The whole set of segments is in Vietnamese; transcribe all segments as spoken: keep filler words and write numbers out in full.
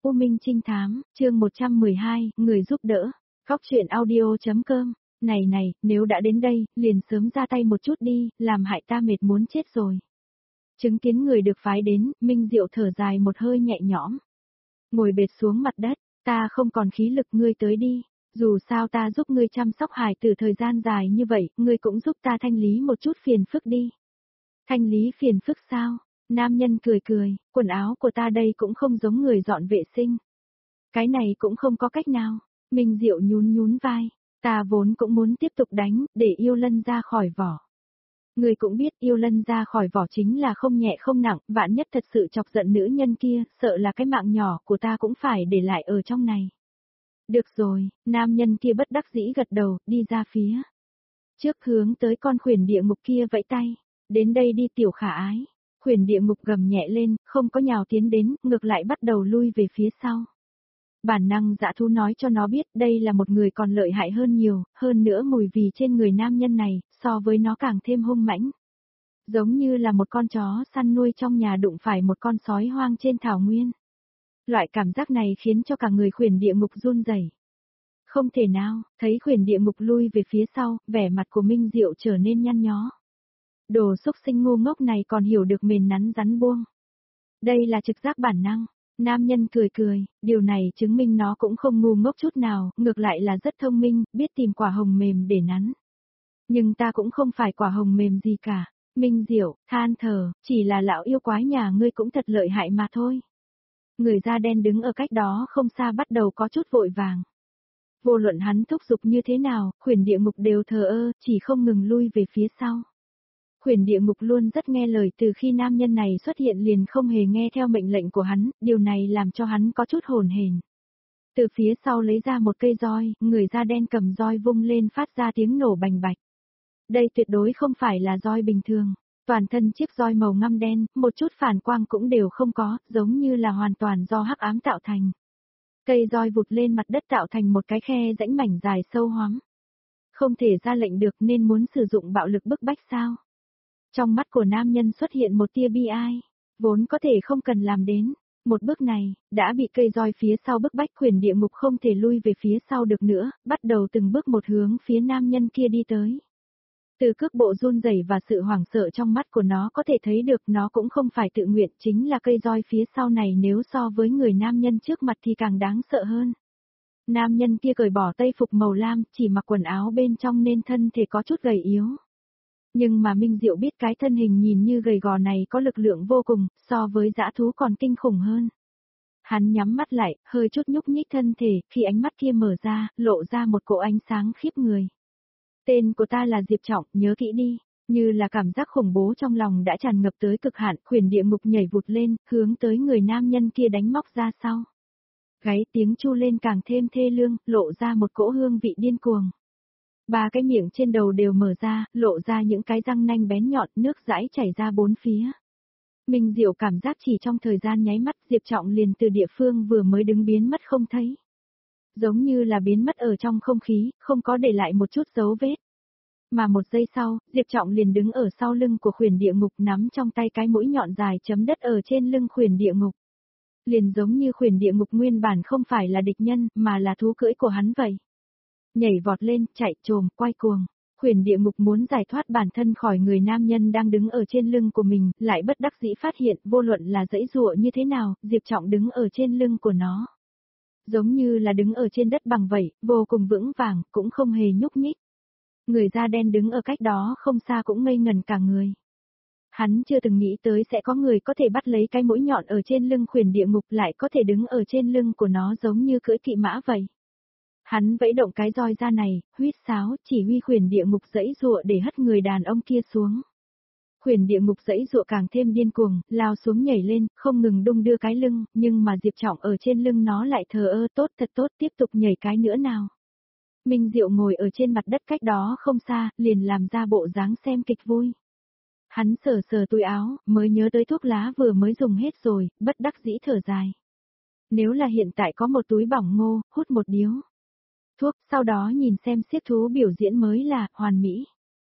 U Minh Trinh Thám, chương một trăm mười hai, người giúp đỡ. Góc truyện audio.com. Này này, nếu đã đến đây, liền sớm ra tay một chút đi, làm hại ta mệt muốn chết rồi. Chứng kiến người được phái đến, Minh Diệu thở dài một hơi nhẹ nhõm. Ngồi bệt xuống mặt đất, ta không còn khí lực, ngươi tới đi. Dù sao ta giúp ngươi chăm sóc hài tử thời gian dài như vậy, ngươi cũng giúp ta thanh lý một chút phiền phức đi. Thanh lý phiền phức sao? Nam nhân cười cười, quần áo của ta đây cũng không giống người dọn vệ sinh. Cái này cũng không có cách nào. Minh Diệu nhún nhún vai, ta vốn cũng muốn tiếp tục đánh, để yêu lân ra khỏi vỏ. Người cũng biết yêu lân ra khỏi vỏ chính là không nhẹ không nặng, vạn nhất thật sự chọc giận nữ nhân kia, sợ là cái mạng nhỏ của ta cũng phải để lại ở trong này. Được rồi, nam nhân kia bất đắc dĩ gật đầu, đi ra phía trước hướng tới con khuyển địa ngục kia vẫy tay, đến đây đi tiểu khả ái. Khuyển địa ngục gầm nhẹ lên, không có nhào tiến đến, ngược lại bắt đầu lui về phía sau. Bản năng dã thú nói cho nó biết đây là một người còn lợi hại hơn nhiều, hơn nữa mùi vì trên người nam nhân này, so với nó càng thêm hung mãnh. Giống như là một con chó săn nuôi trong nhà đụng phải một con sói hoang trên thảo nguyên. Loại cảm giác này khiến cho cả người khuyển địa ngục run rẩy. Không thể nào, thấy khuyển địa ngục lui về phía sau, vẻ mặt của Minh Diệu trở nên nhăn nhó. Đồ xúc sinh ngu ngốc này còn hiểu được mền nắn rắn buông. Đây là trực giác bản năng. Nam nhân cười cười, điều này chứng minh nó cũng không ngu ngốc chút nào, ngược lại là rất thông minh, biết tìm quả hồng mềm để nắn. Nhưng ta cũng không phải quả hồng mềm gì cả. Minh Diệu, than thở, chỉ là lão yêu quái nhà ngươi cũng thật lợi hại mà thôi. Người da đen đứng ở cách đó không xa bắt đầu có chút vội vàng. Vô luận hắn thúc giục như thế nào, khuyển địa ngục đều thờ ơ, chỉ không ngừng lui về phía sau. Khuyển địa ngục luôn rất nghe lời, từ khi nam nhân này xuất hiện liền không hề nghe theo mệnh lệnh của hắn, điều này làm cho hắn có chút hồn hển. Từ phía sau lấy ra một cây roi, người da đen cầm roi vung lên phát ra tiếng nổ bành bạch. Đây tuyệt đối không phải là roi bình thường, toàn thân chiếc roi màu ngăm đen, một chút phản quang cũng đều không có, giống như là hoàn toàn do hắc ám tạo thành. Cây roi vụt lên mặt đất tạo thành một cái khe rãnh mảnh dài sâu hoắm. Không thể ra lệnh được nên muốn sử dụng bạo lực bức bách sao? Trong mắt của nam nhân xuất hiện một tia bi ai, vốn có thể không cần làm đến. Một bước này, đã bị cây roi phía sau bức bách, khuyển địa ngục không thể lui về phía sau được nữa, bắt đầu từng bước một hướng phía nam nhân kia đi tới. Từ cước bộ run rẩy và sự hoảng sợ trong mắt của nó có thể thấy được nó cũng không phải tự nguyện, chính là cây roi phía sau này nếu so với người nam nhân trước mặt thì càng đáng sợ hơn. Nam nhân kia cởi bỏ tây phục màu lam, chỉ mặc quần áo bên trong nên thân thể có chút gầy yếu. Nhưng mà Minh Diệu biết cái thân hình nhìn như gầy gò này có lực lượng vô cùng, so với dã thú còn kinh khủng hơn. Hắn nhắm mắt lại, hơi chút nhúc nhích thân thể, khi ánh mắt kia mở ra, lộ ra một cỗ ánh sáng khiếp người. Tên của ta là Diệp Trọng, nhớ kỹ đi. Như là cảm giác khủng bố trong lòng đã tràn ngập tới cực hạn, khuyển địa ngục nhảy vụt lên, hướng tới người nam nhân kia đánh móc ra sau. Gáy tiếng chu lên càng thêm thê lương, lộ ra một cỗ hương vị điên cuồng. Ba cái miệng trên đầu đều mở ra, lộ ra những cái răng nanh bén nhọn, nước dãi chảy ra bốn phía. Minh Diệu cảm giác chỉ trong thời gian nháy mắt, Diệp Trọng liền từ địa phương vừa mới đứng biến mất không thấy. Giống như là biến mất ở trong không khí, không có để lại một chút dấu vết. Mà một giây sau, Diệp Trọng liền đứng ở sau lưng của khuyển địa ngục, nắm trong tay cái mũi nhọn dài chấm đất ở trên lưng khuyển địa ngục. Liền giống như khuyển địa ngục nguyên bản không phải là địch nhân, mà là thú cưỡi của hắn vậy. Nhảy vọt lên, chạy trồm, quay cuồng. Khuyển địa ngục muốn giải thoát bản thân khỏi người nam nhân đang đứng ở trên lưng của mình, lại bất đắc dĩ phát hiện vô luận là dãy dụa như thế nào, Diệp Trọng đứng ở trên lưng của nó. Giống như là đứng ở trên đất bằng vậy, vô cùng vững vàng, cũng không hề nhúc nhích. Người da đen đứng ở cách đó không xa cũng ngây ngần cả người. Hắn chưa từng nghĩ tới sẽ có người có thể bắt lấy cái mũi nhọn ở trên lưng khuyển địa ngục, lại có thể đứng ở trên lưng của nó giống như cưỡi kỵ mã vậy. Hắn vẫy động cái roi ra này, huýt sáo, chỉ huy khuyển địa ngục dãy dụa để hất người đàn ông kia xuống. Khuyển địa ngục dãy dụa càng thêm điên cuồng, lao xuống nhảy lên, không ngừng đung đưa cái lưng, nhưng mà Diệp Trọng ở trên lưng nó lại thờ ơ, tốt thật tốt, tiếp tục nhảy cái nữa nào. Minh Diệu ngồi ở trên mặt đất cách đó không xa, liền làm ra bộ dáng xem kịch vui. Hắn sờ sờ túi áo, mới nhớ tới thuốc lá vừa mới dùng hết rồi, bất đắc dĩ thở dài. Nếu là hiện tại có một túi bỏng ngô, hút một điếu thuốc, sau đó nhìn xem xiếc thú biểu diễn mới là hoàn mỹ.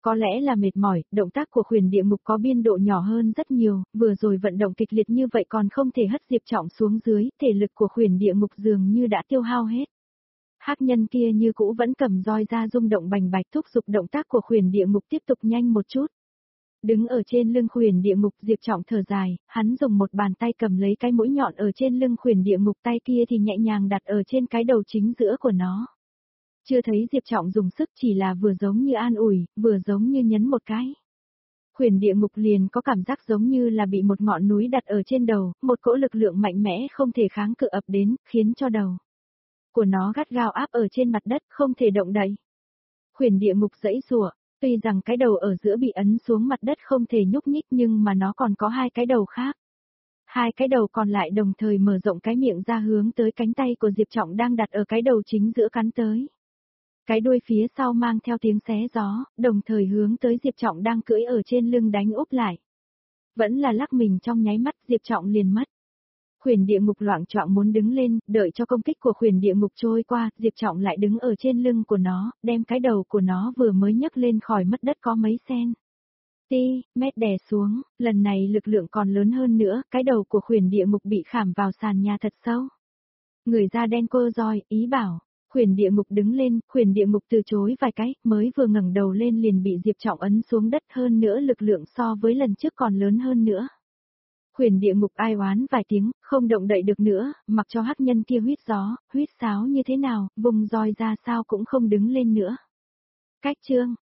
Có lẽ là mệt mỏi, động tác của khuyển địa ngục có biên độ nhỏ hơn rất nhiều, vừa rồi vận động kịch liệt như vậy còn không thể hất Diệp Trọng xuống dưới, thể lực của khuyển địa ngục dường như đã tiêu hao hết. Hắc nhân kia như cũ vẫn cầm roi ra rung động bành bạch thúc giục động tác của khuyển địa ngục tiếp tục nhanh một chút. Đứng ở trên lưng khuyển địa ngục Diệp Trọng thở dài, hắn dùng một bàn tay cầm lấy cái mũi nhọn ở trên lưng khuyển địa ngục tay kia thì nhẹ nhàng đặt ở trên cái đầu chính giữa của nó. Chưa thấy Diệp Trọng dùng sức chỉ là vừa giống như an ủi, vừa giống như nhấn một cái. Khuyển địa ngục liền có cảm giác giống như là bị một ngọn núi đặt ở trên đầu, một cỗ lực lượng mạnh mẽ không thể kháng cự ập đến, khiến cho đầu của nó gắt gao áp ở trên mặt đất, không thể động đậy. Khuyển địa ngục giãy giụa, tuy rằng cái đầu ở giữa bị ấn xuống mặt đất không thể nhúc nhích nhưng mà nó còn có hai cái đầu khác. Hai cái đầu còn lại đồng thời mở rộng cái miệng ra hướng tới cánh tay của Diệp Trọng đang đặt ở cái đầu chính giữa cắn tới. Cái đuôi phía sau mang theo tiếng xé gió, đồng thời hướng tới Diệp Trọng đang cưỡi ở trên lưng đánh úp lại. Vẫn là lắc mình trong nháy mắt Diệp Trọng liền mất. Khuyển địa ngục loạng choạng muốn đứng lên, đợi cho công kích của khuyển địa ngục trôi qua, Diệp Trọng lại đứng ở trên lưng của nó, đem cái đầu của nó vừa mới nhấc lên khỏi mất đất có mấy sen. Ti, mét đè xuống, lần này lực lượng còn lớn hơn nữa, cái đầu của khuyển địa ngục bị khảm vào sàn nhà thật sâu. Người da đen cơ roi, ý bảo. Khuyển địa ngục đứng lên, khuyển địa ngục từ chối vài cái, mới vừa ngẩng đầu lên liền bị Diệp Trọng ấn xuống đất hơn nữa lực lượng so với lần trước còn lớn hơn nữa. Khuyển địa ngục ai oán vài tiếng, không động đậy được nữa, mặc cho hắc nhân kia huýt gió, huýt sáo như thế nào, vùng roi ra sao cũng không đứng lên nữa. Cách chương